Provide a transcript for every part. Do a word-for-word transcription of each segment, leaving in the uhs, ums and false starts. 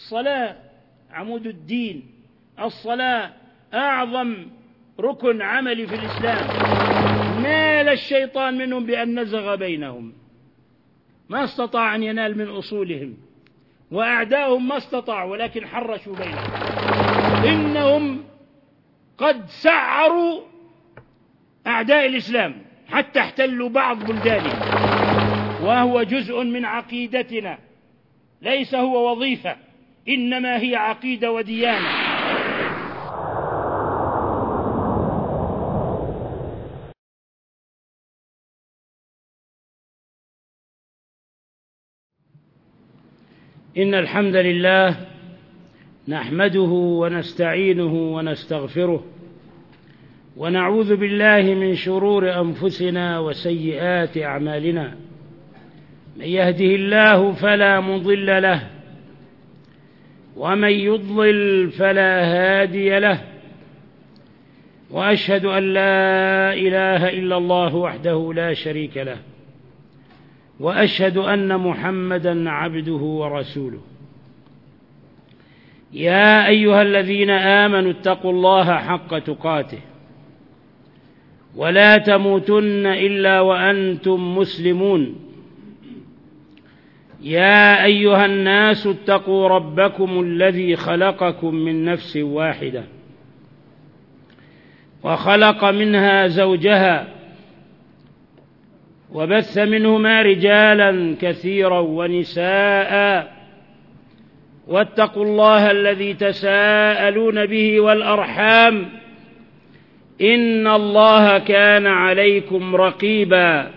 الصلاة عمود الدين، الصلاة أعظم ركن عملي في الإسلام، نال الشيطان منهم بأن نزغ بينهم، ما استطاع أن ينال من أصولهم، وأعداؤهم ما استطاعوا ولكن حرشوا بينهم. إنهم قد سعروا أعداء الإسلام حتى احتلوا بعض بلدانهم، وهو جزء من عقيدتنا، ليس هو وظيفة، إنما هي عقيدة وديانة. إن الحمد لله نحمده ونستعينه ونستغفره، ونعوذ بالله من شرور أنفسنا وسيئات أعمالنا. من يهده الله فلا مضل له، ومن يضلل فلا هادي له، وأشهد أن لا إله إلا الله وحده لا شريك له، وأشهد أن محمدًا عبده ورسوله. يا أيها الذين آمنوا اتقوا الله حق تقاته، ولا تموتن إلا وأنتم مسلمون. يا أيها الناس اتقوا ربكم الذي خلقكم من نفس واحدة، وخلق منها زوجها، وبث منهما رجالا كثيرا ونساء، واتقوا الله الذي تساءلون به والأرحام، إن الله كان عليكم رقيبا.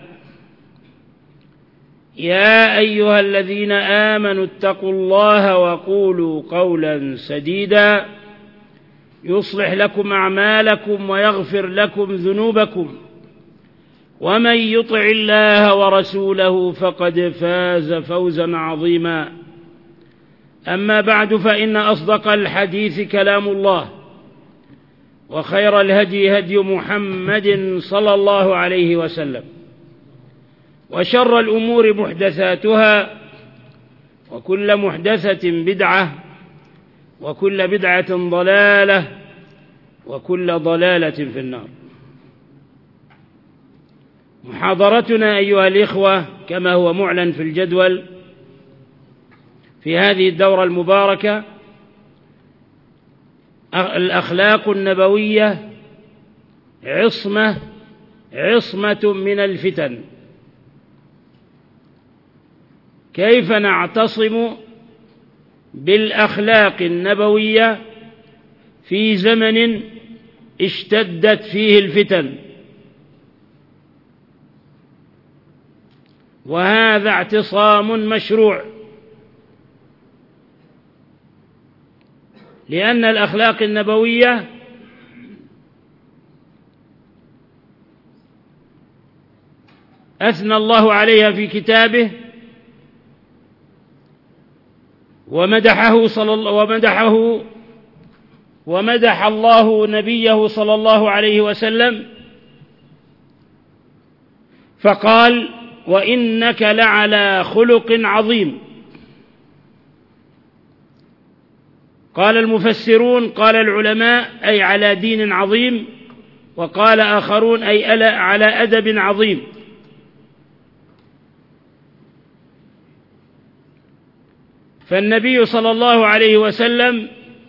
يا أيها الذين آمنوا اتقوا الله وقولوا قولا سديدا يصلح لكم أعمالكم ويغفر لكم ذنوبكم، ومن يطع الله ورسوله فقد فاز فوزا عظيما. أما بعد، فإن أصدق الحديث كلام الله، وخير الهدي هدي محمد صلى الله عليه وسلم، وشر الأمور محدثاتها، وكل محدثة بدعة، وكل بدعة ضلالة، وكل ضلالة في النار. محاضرتنا أيها الإخوة كما هو معلن في الجدول في هذه الدورة المباركة الأخلاق النبوية عصمة عصمة من الفتن. كيف نعتصم بالأخلاق النبوية في زمن اشتدت فيه الفتن؟ وهذا اعتصام مشروع، لأن الأخلاق النبوية أثنى الله عليها في كتابه، ومدحه صلى الله ومدحه ومدح الله نبيه صلى الله عليه وسلم، فقال: وإنك لعلى خلق عظيم. قال المفسرون، قال العلماء أي على دين عظيم، وقال آخرون أي على أدب عظيم. فالنبي صلى الله عليه وسلم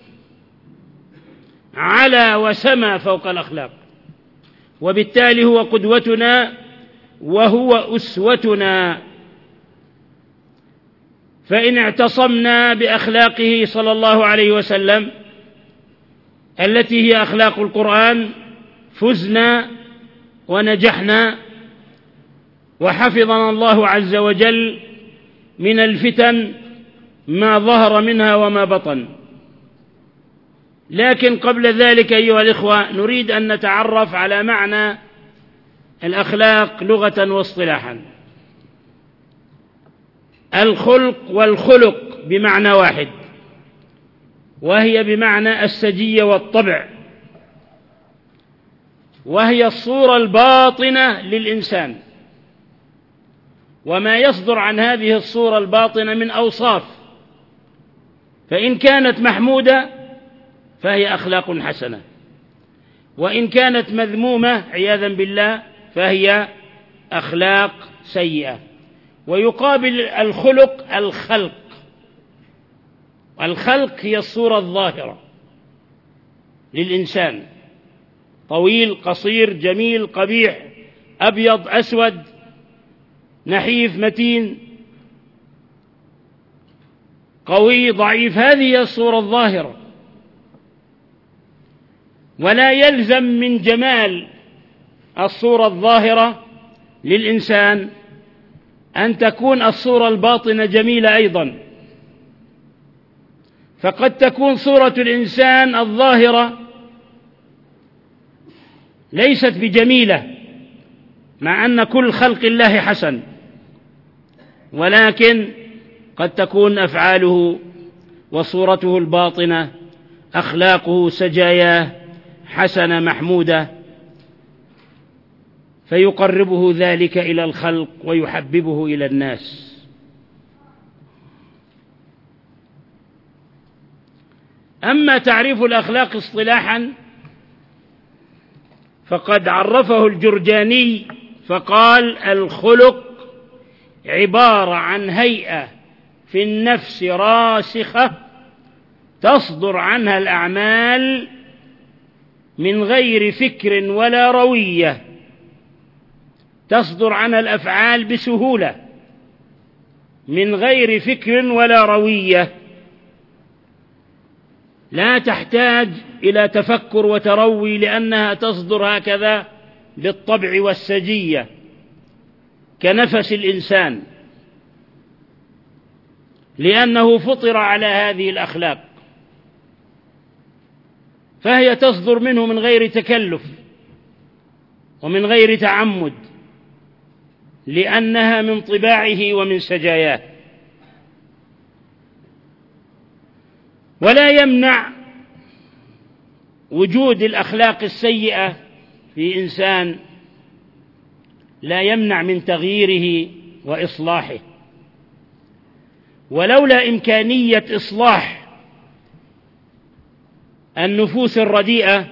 علا وسمى فوق الأخلاق، وبالتالي هو قدوتنا وهو أسوتنا. فإن اعتصمنا بأخلاقه صلى الله عليه وسلم التي هي أخلاق القرآن فزنا ونجحنا، وحفظنا الله عز وجل من الفتن ما ظهر منها وما بطن. لكن قبل ذلك أيها الإخوة نريد أن نتعرف على معنى الأخلاق لغة واصطلاحا. الخلق والخلق بمعنى واحد، وهي بمعنى السجية والطبع، وهي الصورة الباطنة للإنسان، وما يصدر عن هذه الصورة الباطنة من أوصاف. فإن كانت محمودة فهي أخلاق حسنة، وإن كانت مذمومة عياذا بالله فهي أخلاق سيئة. ويقابل الخلق الخلق، الخلق هي الصورة الظاهرة للإنسان، طويل قصير جميل قبيح أبيض أسود نحيف متين قوي ضعيف، هذه هي الصورة الظاهرة. ولا يلزم من جمال الصورة الظاهرة للإنسان أن تكون الصورة الباطنة جميلة أيضا، فقد تكون صورة الإنسان الظاهرة ليست بجميلة مع أن كل خلق الله حسن، ولكن قد تكون أفعاله وصورته الباطنة أخلاقه سجاياه حسنة محمودة، فيقربه ذلك إلى الخلق ويحببه إلى الناس. أما تعريف الأخلاق اصطلاحا فقد عرفه الجرجاني فقال: الخلق عبارة عن هيئة في النفس راسخة تصدر عنها الأعمال من غير فكر ولا روية، تصدر عنها الأفعال بسهولة من غير فكر ولا روية، لا تحتاج إلى تفكر وتروي، لأنها تصدر هكذا بالطبع والسجية كنفس الإنسان، لأنه فطر على هذه الأخلاق، فهي تصدر منه من غير تكلف ومن غير تعمد، لأنها من طباعه ومن سجاياه. ولا يمنع وجود الأخلاق السيئة في إنسان، لا يمنع من تغييره وإصلاحه، ولولا إمكانية إصلاح النفوس الرديئة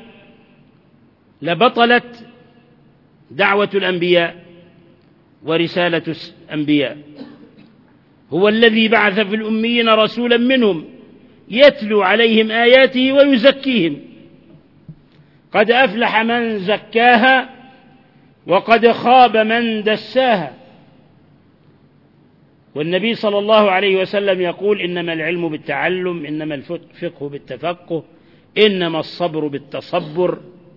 لبطلت دعوة الأنبياء ورسالة الأنبياء. هو الذي بعث في الأميين رسولا منهم يتلو عليهم آياته ويزكيهم، قد أفلح من زكاها وقد خاب من دساها. والنبي صلى الله عليه وسلم يقول: إنما العلم بالتعلم، إنما الفقه بالتفقه، إنما الصبر بالتصبر.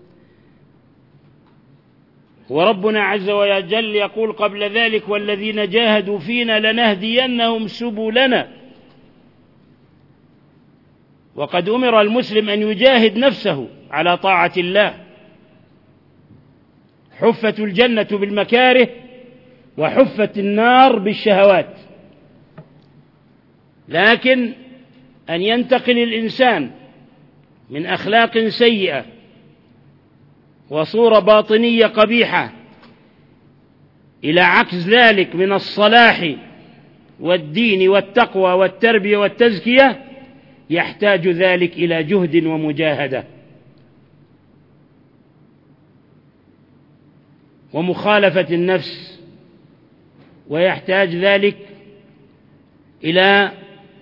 وربنا عز وجل يقول قبل ذلك: والذين جاهدوا فينا لنهدينهم سبلنا. وقد أمر المسلم أن يجاهد نفسه على طاعة الله. حفت الجنة بالمكاره وحفت النار بالشهوات، لكن أن ينتقل الإنسان من أخلاق سيئة وصورة باطنية قبيحة إلى عكس ذلك من الصلاح والدين والتقوى والتربية والتزكية، يحتاج ذلك إلى جهد ومجاهدة ومخالفة النفس، ويحتاج ذلك إلى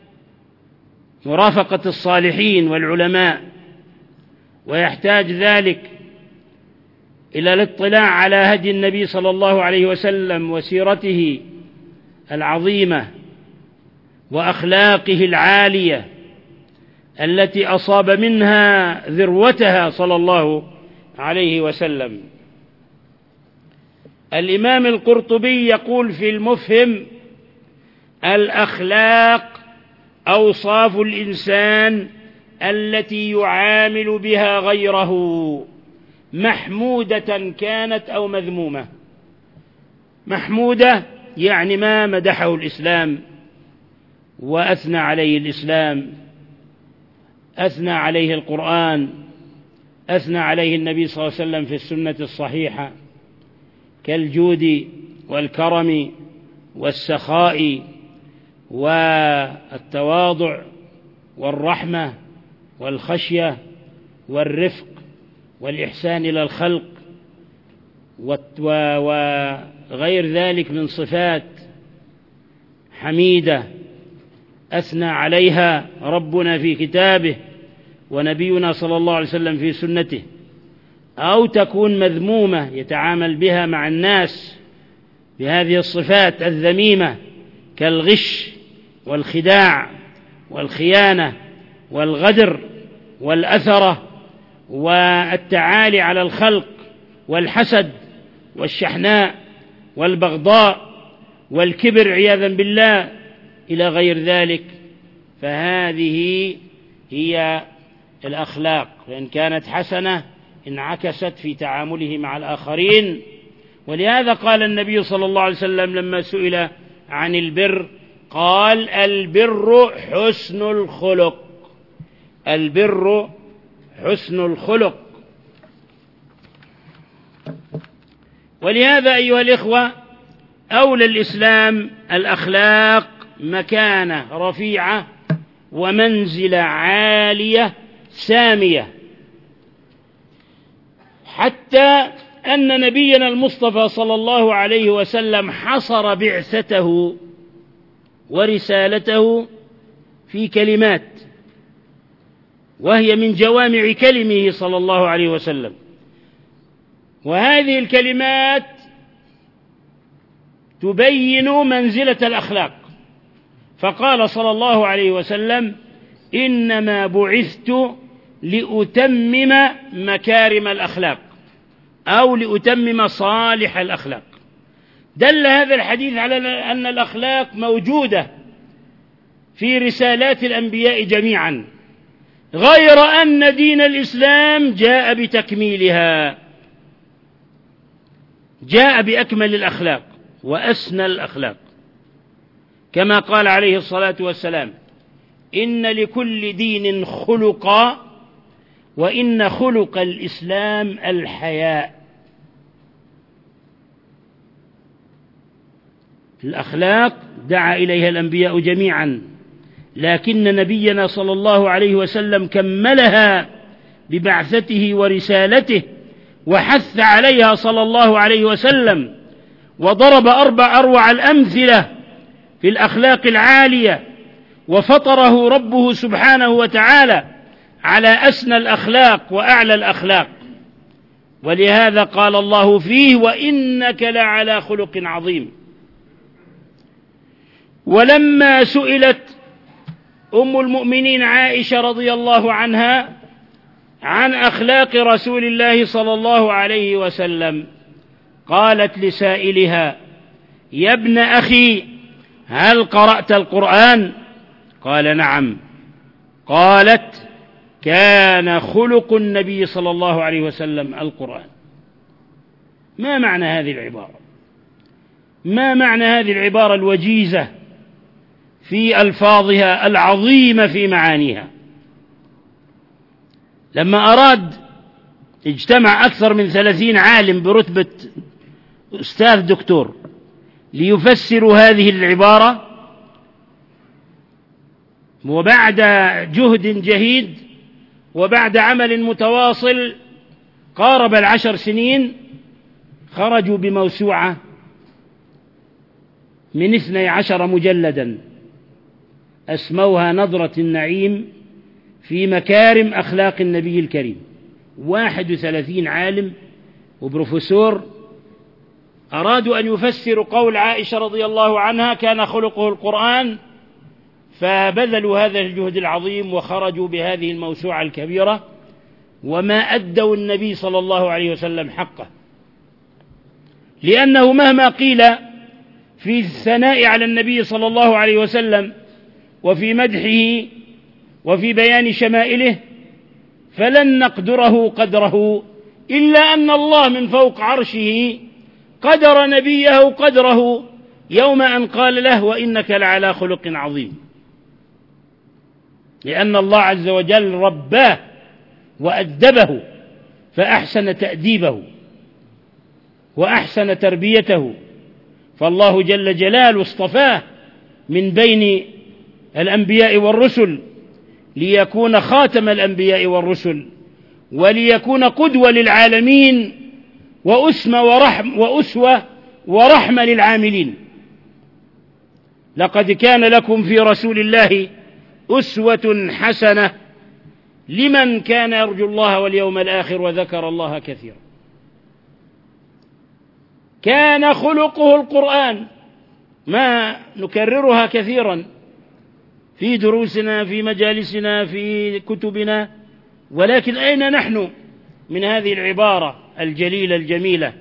مرافقة الصالحين والعلماء، ويحتاج ذلك إلى الاطلاع على هدي النبي صلى الله عليه وسلم وسيرته العظيمة وأخلاقه العالية التي أصاب منها ذروتها صلى الله عليه وسلم. الإمام القرطبي يقول في المفهم: الأخلاق أوصاف الإنسان التي يعامل بها غيره، محمودة كانت أو مذمومة. محمودة يعني ما مدحه الإسلام وأثنى عليه الإسلام، أثنى عليه القرآن، أثنى عليه النبي صلى الله عليه وسلم في السنة الصحيحة، كالجود والكرم والسخاء والتواضع والرحمة والخشية والرفق والإحسان إلى الخلق وغير ذلك من صفات حميدة أثنى عليها ربنا في كتابه ونبينا صلى الله عليه وسلم في سنته، أو تكون مذمومة يتعامل بها مع الناس بهذه الصفات الذميمة كالغش والخداع والخيانة والغدر والأثرة والتعالي على الخلق والحسد والشحناء والبغضاء والكبر عياذا بالله إلى غير ذلك. فهذه هي الأخلاق، فإن كانت حسنة انعكست في تعامله مع الآخرين. ولهذا قال النبي صلى الله عليه وسلم لما سئل عن البر قال: البر حسن الخلق. البر حسن الخلق. ولهذا أيها الإخوة أولى الإسلام الأخلاق مكانة رفيعة ومنزلة عالية سامية، حتى أن نبينا المصطفى صلى الله عليه وسلم حصر بعثته ورسالته في كلمات، وهي من جوامع كلمه صلى الله عليه وسلم. وهذه الكلمات تبين منزلة الأخلاق، فقال صلى الله عليه وسلم: إنما بعثت لأتمم مكارم الأخلاق أو لأتمم صالح الأخلاق. دل هذا الحديث على أن الأخلاق موجودة في رسالات الأنبياء جميعا، غير أن دين الإسلام جاء بتكميلها، جاء بأكمل الأخلاق وأسنى الأخلاق، كما قال عليه الصلاة والسلام: إن لكل دين خلقا وإن خلق الإسلام الحياء. الأخلاق دعا إليها الأنبياء جميعا، لكن نبينا صلى الله عليه وسلم كملها ببعثته ورسالته، وحث عليها صلى الله عليه وسلم، وضرب أربع أروع الأمثلة في الأخلاق العالية، وفطره ربه سبحانه وتعالى على أسنى الأخلاق وأعلى الأخلاق. ولهذا قال الله فيه: وإنك لعلى خلق عظيم. ولما سئلت أم المؤمنين عائشة رضي الله عنها عن أخلاق رسول الله صلى الله عليه وسلم، قالت لسائلها: يا ابن أخي، هل قرأت القرآن؟ قال: نعم. قالت: كان خلق النبي صلى الله عليه وسلم القرآن. ما معنى هذه العبارة؟ ما معنى هذه العبارة الوجيزة في ألفاظها العظيمة في معانيها؟ لما أراد اجتمع أكثر من ثلاثين عالم برتبة أستاذ دكتور ليفسروا هذه العبارة، وبعد جهد جهيد وبعد عمل متواصل قارب العشر سنين خرجوا بموسوعة من اثني عشر مجلدا أسموها نظرة النعيم في مكارم أخلاق النبي الكريم. واحد وثلاثين عالم وبروفيسور أرادوا أن يفسروا قول عائشة رضي الله عنها: كان خلقه القرآن، فبذلوا هذا الجهد العظيم وخرجوا بهذه الموسوعة الكبيرة، وما أدوا النبي صلى الله عليه وسلم حقه، لأنه مهما قيل في الثناء على النبي صلى الله عليه وسلم وفي مدحه وفي بيان شمائله فلن نقدره قدره، إلا أن الله من فوق عرشه قدر نبيه قدره يوم أن قال له: وإنك لعلى خلق عظيم، لأن الله عز وجل رباه وأدبه فأحسن تأديبه وأحسن تربيته. فالله جل جلاله اصطفاه من بين الأنبياء والرسل ليكون خاتم الأنبياء والرسل، وليكون قدوة للعالمين، وأسمة ورحم وأسوة ورحمة للعاملين. لقد كان لكم في رسول الله أسوة حسنة لمن كان يرجو الله واليوم الآخر وذكر الله كثيرا. كان خلقه القرآن، ما نكررها كثيرا في دروسنا في مجالسنا في كتبنا، ولكن أين نحن من هذه العبارة الجليلة الجميلة؟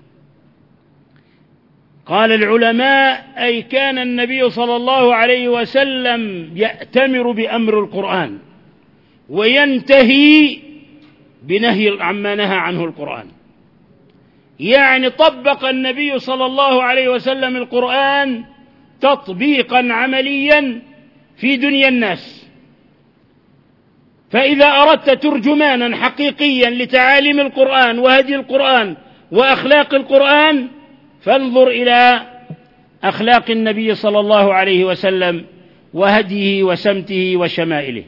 قال العلماء: أي كان النبي صلى الله عليه وسلم يأتمر بأمر القرآن وينتهي بنهي عما نهى عنه القرآن. يعني طبق النبي صلى الله عليه وسلم القرآن تطبيقا عمليا في دنيا الناس. فإذا أردت ترجمانا حقيقيا لتعاليم القرآن وهدي القرآن وأخلاق القرآن، فانظر إلى أخلاق النبي صلى الله عليه وسلم وهديه وسمته وشمائله.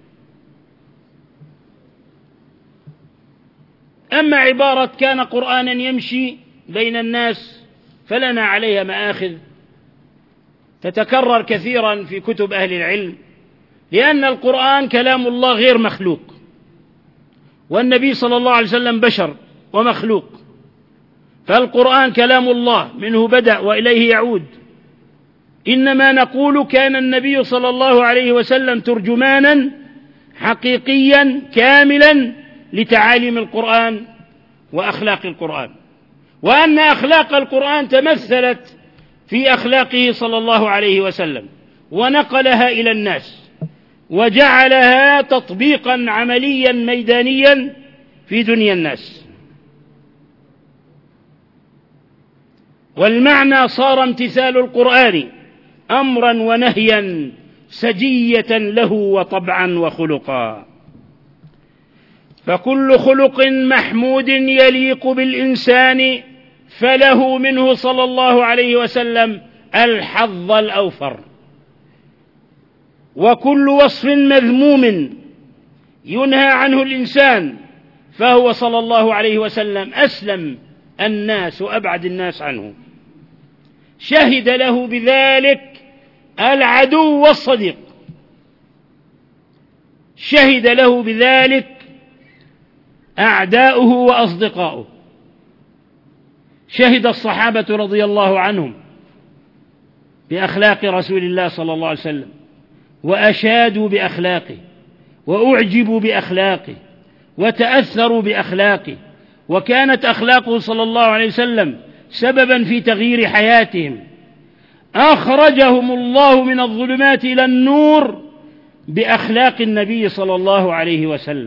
أما عبارة كان قرآنا يمشي بين الناس فلنا عليها مآخذ تتكرر كثيرا في كتب أهل العلم، لأن القرآن كلام الله غير مخلوق، والنبي صلى الله عليه وسلم بشر ومخلوق، فالقرآن كلام الله منه بدأ وإليه يعود. إنما نقول كان النبي صلى الله عليه وسلم ترجمانا حقيقيا كاملا لتعاليم القرآن وأخلاق القرآن، وأن أخلاق القرآن تمثلت في أخلاقه صلى الله عليه وسلم، ونقلها إلى الناس وجعلها تطبيقا عمليا ميدانيا في دنيا الناس. والمعنى صار امتثال القرآن أمرا ونهيا سجية له وطبعا وخلقا. فكل خلق محمود يليق بالإنسان فله منه صلى الله عليه وسلم الحظ الأوفر، وكل وصف مذموم ينهى عنه الإنسان فهو صلى الله عليه وسلم أسلم الناس وأبعد الناس عنه. شهد له بذلك العدو والصديق، شهد له بذلك أعداؤه وأصدقاؤه. شهد الصحابة رضي الله عنهم بأخلاق رسول الله صلى الله عليه وسلم، وأشادوا بأخلاقه وأعجبوا بأخلاقه وتأثروا بأخلاقه، وكانت أخلاقه صلى الله عليه وسلم سببا في تغيير حياتهم. أخرجهم الله من الظلمات إلى النور بأخلاق النبي صلى الله عليه وسلم.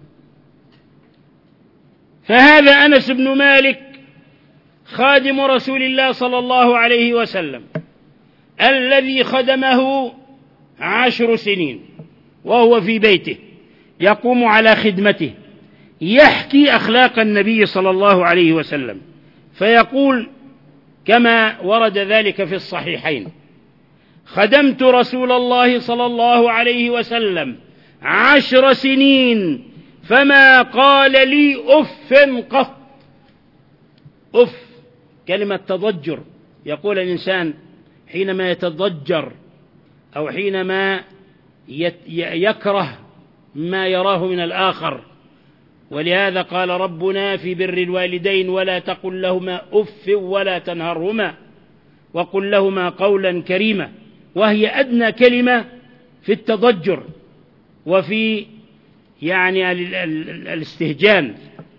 فهذا أنس بن مالك خادم رسول الله صلى الله عليه وسلم الذي خدمه عشر سنين وهو في بيته يقوم على خدمته، يحكي أخلاق النبي صلى الله عليه وسلم، فيقول كما ورد ذلك في الصحيحين: خدمت رسول الله صلى الله عليه وسلم عشر سنين فما قال لي أف قط. أف كلمة تضجر، يقول الإنسان حينما يتضجر أو حينما يكره ما يراه من الآخر. ولهذا قال ربنا في بر الوالدين: ولا تقل لهما أف ولا تنهرهما وقل لهما قولا كريما، وهي أدنى كلمة في التضجر وفي يعني الاستهجان.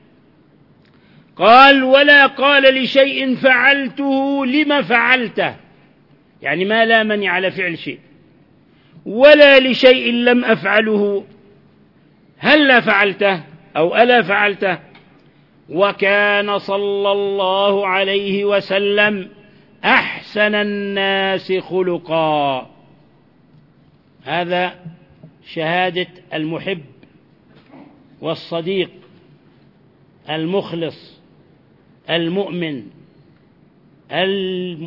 قال: ولا قال لشيء فعلته لما فعلته، يعني ما لامني على فعل شيء، ولا لشيء لم أفعله هلا فعلته أو ألا فعلته. وكان صلى الله عليه وسلم أحسن الناس خلقا. هذا شهادة المحب والصديق المخلص المؤمن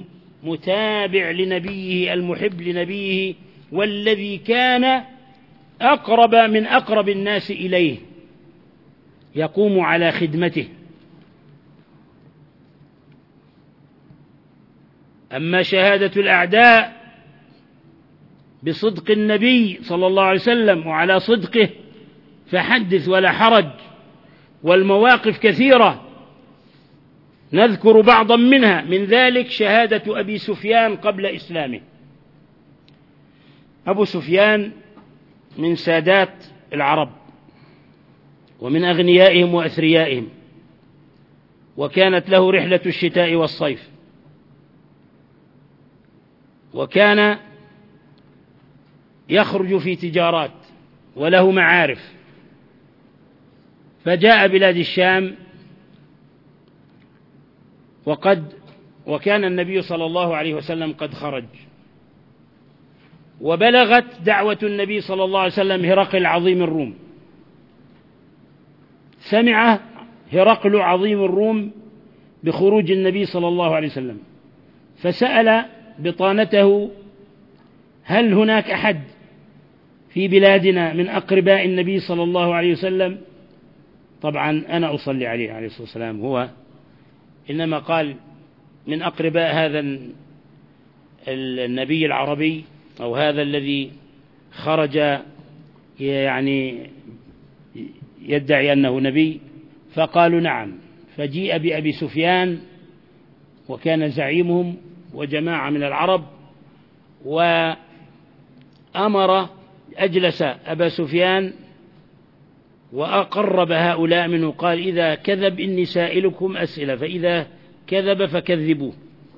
المتابع لنبيه المحب لنبيه، والذي كان أقرب من أقرب الناس إليه، يقوم على خدمته. أما شهادة الأعداء بصدق النبي صلى الله عليه وسلم وعلى صدقه فحدث ولا حرج، والمواقف كثيرة نذكر بعضا منها. من ذلك شهادة أبي سفيان قبل إسلامه. أبو سفيان من سادات العرب ومن أغنيائهم وأثريائهم، وكانت له رحلة الشتاء والصيف، وكان يخرج في تجارات وله معارف، فجاء بلاد الشام وقد وكان النبي صلى الله عليه وسلم قد خرج، وبلغت دعوة النبي صلى الله عليه وسلم هرقل عظيم الروم. سمع هرقل عظيم الروم بخروج النبي صلى الله عليه وسلم، فسأل بطانته: هل هناك أحد في بلادنا من أقرباء النبي صلى الله عليه وسلم؟ طبعا أنا أصلي عليه عليه الصلاة والسلام هو، إنما قال من أقرباء هذا النبي العربي أو هذا الذي خرج يعني يدعي أنه نبي. فقالوا نعم. فجيء بأبي سفيان وكان زعيمهم وجماعة من العرب، وأمر أجلس أبا سفيان وأقرب هؤلاء منه، قال: إذا كذب إني سائلكم أسئلة، فإذا كذب فكذبوه.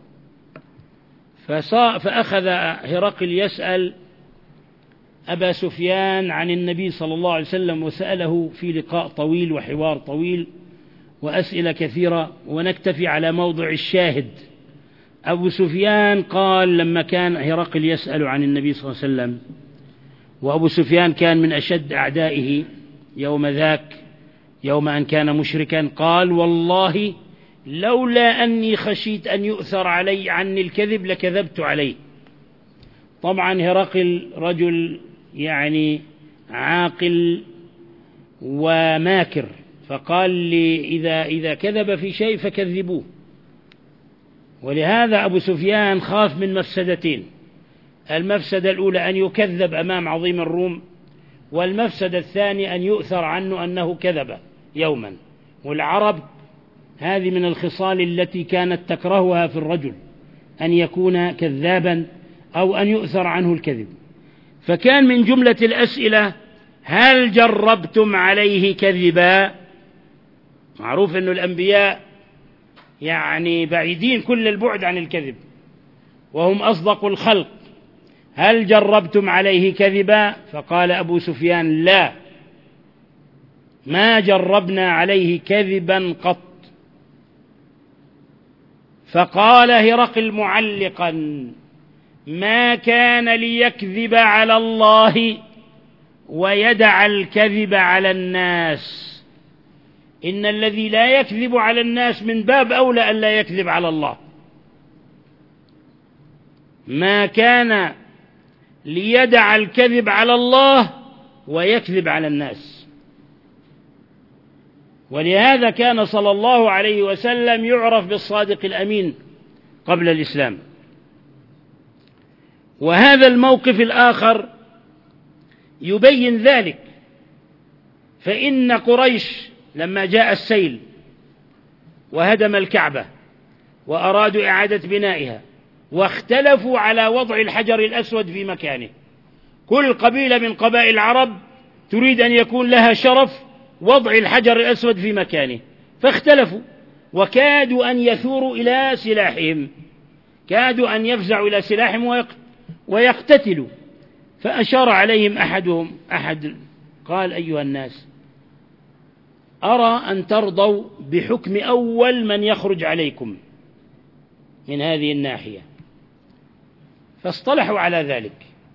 فأخذ هرقل يسأل أبا سفيان عن النبي صلى الله عليه وسلم، وسأله في لقاء طويل وحوار طويل وأسئلة كثيرة، ونكتفي على موضع الشاهد. أبو سفيان قال لما كان هرقل يسأل عن النبي صلى الله عليه وسلم، وأبو سفيان كان من أشد أعدائه يوم ذاك، يوم أن كان مشركا، قال: والله لولا أني خشيت أن يؤثر علي عني الكذب لكذبت عليه. طبعا هرقل رجل يعني عاقل وماكر، فقال لي: إذا, إذا كذب في شيء فكذبوه. ولهذا أبو سفيان خاف من مفسدتين: المفسدة الأولى أن يكذب أمام عظيم الروم، والمفسدة الثانية أن يؤثر عنه أنه كذب يوما. والعرب هذه من الخصال التي كانت تكرهها في الرجل، أن يكون كذابا أو أن يؤثر عنه الكذب. فكان من جملة الأسئلة: هل جربتم عليه كذبا؟ معروف أن الأنبياء يعني بعيدين كل البعد عن الكذب، وهم أصدق الخلق. هل جربتم عليه كذبا؟ فقال أبو سفيان: لا، ما جربنا عليه كذبا قط. فقال هرقل معلقا: ما كان ليكذب على الله ويدع الكذب على الناس، إن الذي لا يكذب على الناس من باب أولى أن لا يكذب على الله. ما كان ليدع الكذب على الله ويكذب على الناس. ولهذا كان صلى الله عليه وسلم يعرف بالصادق الأمين قبل الإسلام. وهذا الموقف الآخر يبين ذلك، فإن قريش لما جاء السيل وهدم الكعبة وأرادوا إعادة بنائها، واختلفوا على وضع الحجر الأسود في مكانه. كل قبيلة من قبائل العرب تريد أن يكون لها شرف وضع الحجر الأسود في مكانه، فاختلفوا وكادوا أن يثوروا إلى سلاحهم، كادوا أن يفزعوا إلى سلاحهم ويقتتلوا. فأشار عليهم أحدهم أحد قال: أيها الناس، أرى أن ترضوا بحكم أول من يخرج عليكم من هذه الناحية. فاصطلحوا على ذلك،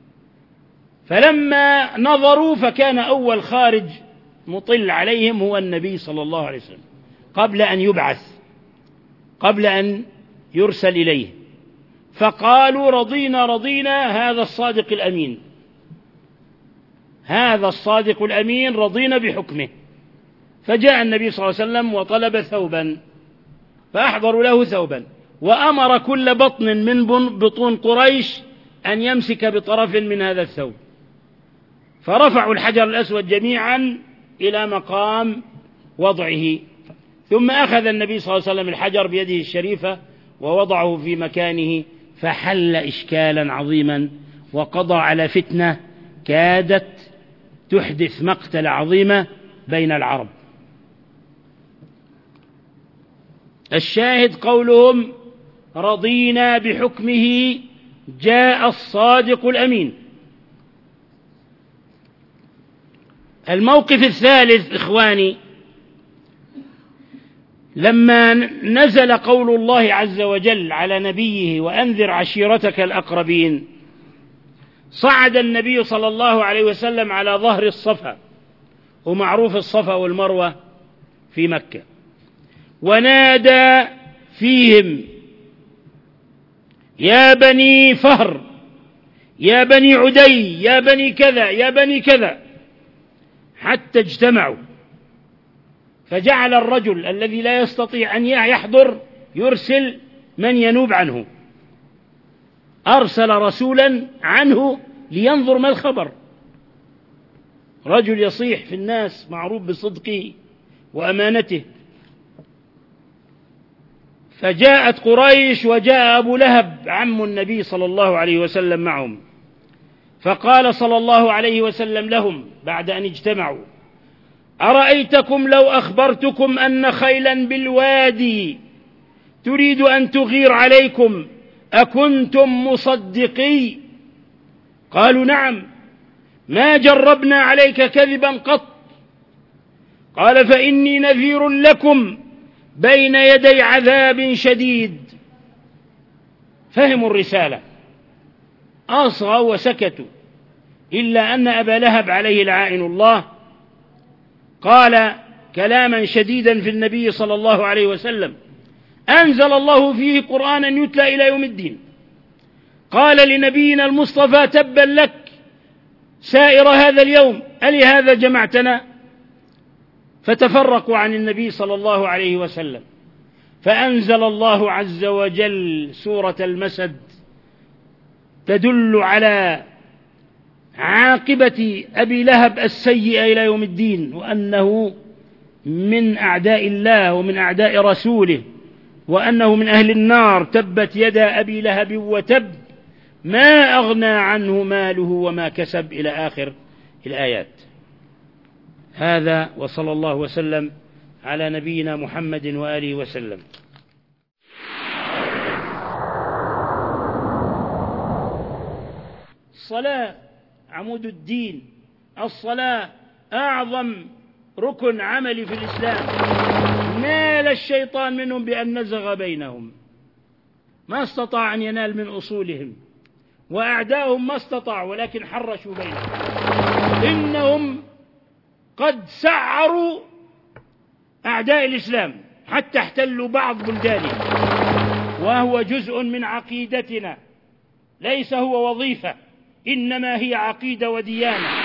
فلما نظروا فكان أول خارج مطل عليهم هو النبي صلى الله عليه وسلم قبل أن يبعث، قبل أن يرسل إليه. فقالوا: رضينا رضينا، هذا الصادق الأمين. هذا الصادق الأمين رضينا بحكمه. فجاء النبي صلى الله عليه وسلم وطلب ثوبا، فأحضروا له ثوبا، وأمر كل بطن من بطون قريش أن يمسك بطرف من هذا الثوب، فرفعوا الحجر الأسود جميعا إلى مقام وضعه، ثم أخذ النبي صلى الله عليه وسلم الحجر بيده الشريفة ووضعه في مكانه، فحل إشكالا عظيما وقضى على فتنة كادت تحدث مقتل عظيمة بين العرب. الشاهد قولهم رضينا بحكمه جاء الصادق الأمين. الموقف الثالث إخواني، لما نزل قول الله عز وجل على نبيه وأنذر عشيرتك الأقربين، صعد النبي صلى الله عليه وسلم على ظهر الصفا، ومعروف الصفا والمروة في مكة، ونادى فيهم يا بني فهر، يا بني عدي، يا بني كذا، يا بني كذا، حتى اجتمعوا. فجعل الرجل الذي لا يستطيع أن يحضر يرسل من ينوب عنه، أرسل رسولا عنه لينظر ما الخبر. رجل يصيح في الناس معروف بصدقه وأمانته. فجاءت قريش وجاء أبو لهب عم النبي صلى الله عليه وسلم معهم، فقال صلى الله عليه وسلم لهم بعد أن اجتمعوا: أرأيتكم لو أخبرتكم أن خيلا بالوادي تريد أن تغير عليكم أكنتم مصدقي؟ قالوا: نعم، ما جربنا عليك كذبا قط. قال: فإني نذير لكم بين يدي عذاب شديد. فهموا الرسالة، أصغوا وسكتوا، إلا أن أبا لهب عليه لعائن الله قال كلاما شديدا في النبي صلى الله عليه وسلم أنزل الله فيه قرآنا يتلى إلى يوم الدين. قال لنبينا المصطفى: تبا لك سائر هذا اليوم، ألهذا جمعتنا؟ فتفرقوا عن النبي صلى الله عليه وسلم، فأنزل الله عز وجل سورة المسد تدل على عاقبة أبي لهب السيئة إلى يوم الدين، وأنه من أعداء الله ومن أعداء رسوله، وأنه من أهل النار. تبت يدا أبي لهب وتب، ما أغنى عنه ماله وما كسب، إلى آخر الآيات. هذا، وصلى الله وسلم على نبينا محمد وآله وسلم. الصلاة عمود الدين، الصلاة أعظم ركن عملي في الإسلام. نال الشيطان منهم بأن نزغ بينهم، ما استطاع أن ينال من أصولهم، وأعداؤهم ما استطاعوا، ولكن حرشوا بينهم. إنهم قد سعروا أعداء الإسلام حتى احتلوا بعض بلدانه، وهو جزء من عقيدتنا، ليس هو وظيفة، إنما هي عقيدة وديانة.